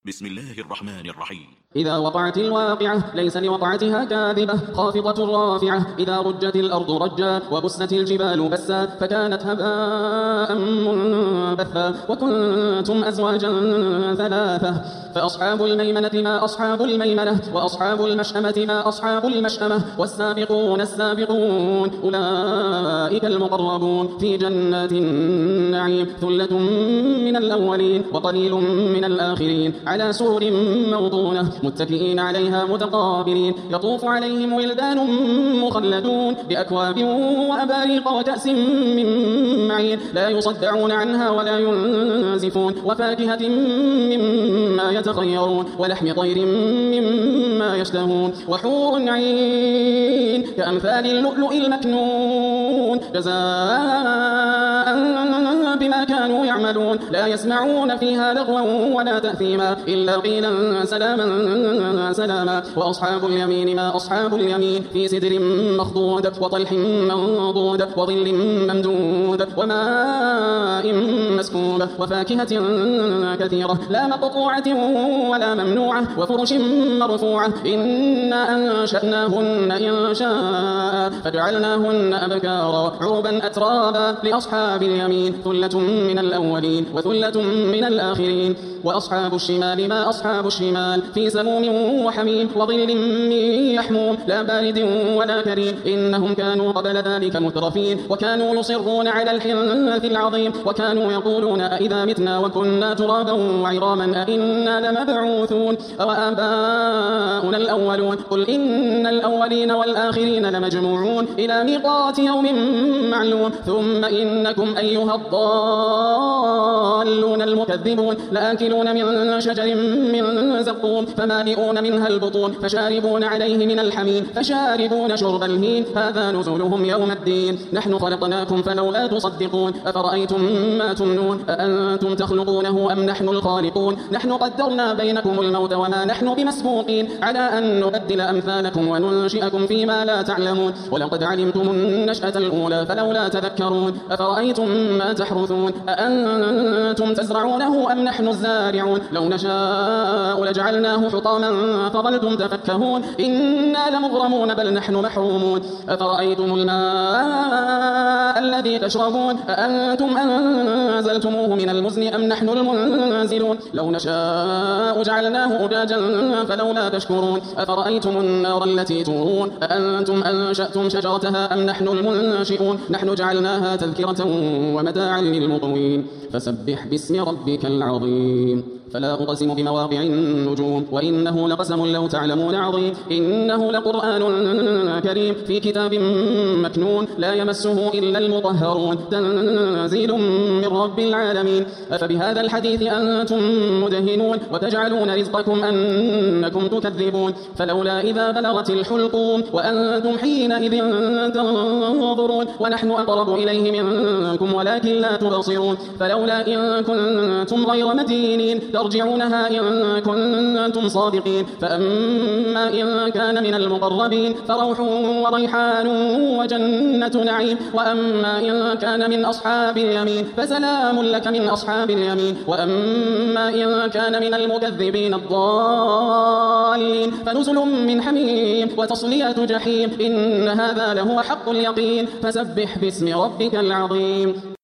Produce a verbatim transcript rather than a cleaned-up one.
بسم الله الرحمن الرحيم. إذا وقعت الواقعة ليس لوقعتها كاذبة خافضة رافعة. إذا رجت الأرض رجا وبست الجبال بسا فكانت هباء منبثا وكنتم أزواجا ثلاثة فأصحاب الميمنة ما أصحاب الميمنة وأصحاب المشأمة ما أصحاب المشأمة والسابقون السابقون أولئك المقربون في جنات النعيم ثلة من الأولين وقليل من الآخرين على سرر موضونة متكئين عليها متقابلين يطوف عليهم ولدان مخلدون بأكواب وأباريق وكأس من معين لا يصدعون عنها ولا ينزفون وفاكهة مما يتخيرون ولحم طير مما يشتهون وحور عين كأمثال اللؤلؤ المكنون جزاء بما كانوا يعملون لا يسمعون فيها لغوا ولا تأثيما إلا قيلا سلاما سلاما وأصحاب اليمين ما أصحاب اليمين في سدر مخضود وطلح منضود وظل ممدود وماء مسكوب وفاكهة كثيرة لا مقطوعة ولا ممنوعة وفرش مرفوعة إنا أنشأناهن إن شاء فجعلناهن أبكارا عربا أترابا لأصحاب اليمين ثلة من الأولين وثلة من الآخرين وأصحاب الشمال ما أصحاب الشمال في سموم وحميم وظل من يحموم لا بارد ولا كريم إنهم كانوا قبل ذلك مترفين وكانوا يصرون على الحنث العظيم وكانوا يقولون أئذا متنا وكنا ترابا وعظاما أئنا لمبعوثون أو آباؤنا الأولون قل إن الأولين والآخرين لمجموعون إلى ميقات يوم معلوم ثم إنكم أيها الضالون المكذبون لآكلون من شجر من زقوم فمالئون منها البطون فشاربون عليه من الحميم فشاربون شرب الهين هذا نزلهم يوم الدين نحن خلقناكم فلولا تصدقون أفرأيتم ما تمنون أأنتم تخلقونه أم نحن الخالقون نحن قدرنا بينكم الموت وما نحن بمسبوقين على أن نبدل أمثالكم وننشئكم فيما لا تعلمون ولقد علمتم النشأة الأولى فلولا تذكرون أفرأيتم ما تحرثون أأنتم تزرعونه أم نحن الزارعون لو نشاء لجعلناه حطاما فظلتم تفكهون إنا لمغرمون بل نحن محرومون أفرأيتم الماء الذي تشربون أأنتم أنزلتموه من المزن أم نحن المنزلون لو نشاء جعلناه أجاجا فلولا تشكرون أفرأيتم النار التي تورون أأنتم أنشأتم شجرتها أم نحن المنشئون نحن جعلناها تذكرة ومتاعا للمقوين فسبح باسم ربك العظيم فلا أقسم بمواقع النجوم وإنه لقسم لو تعلمون عظيم إنه لقرآن كريم في كتاب مكنون لا يمسه إلا المطهرون تنزيل من رب العالمين أفبهذا الحديث أنتم مدهنون وتجعلون رزقكم أنكم تكذبون فلولا إذا بلغت الحلقوم وأنتم حينئذ تنظرون ونحن أقرب إليه منكم ولكن لا تبصرون فلولا إن كنتم غير مدينين ترجعونها إن كنتم صادقين فأما إن كان من المقربين فروح وريحان وجنة نعيم وأما إن كان من أصحاب اليمين فسلام لك من أصحاب اليمين وأما إن كان من المكذبين الضالين فنزل من حميم وتصلية جحيم إن هذا لهو حق اليقين فسبح باسم ربك العظيم.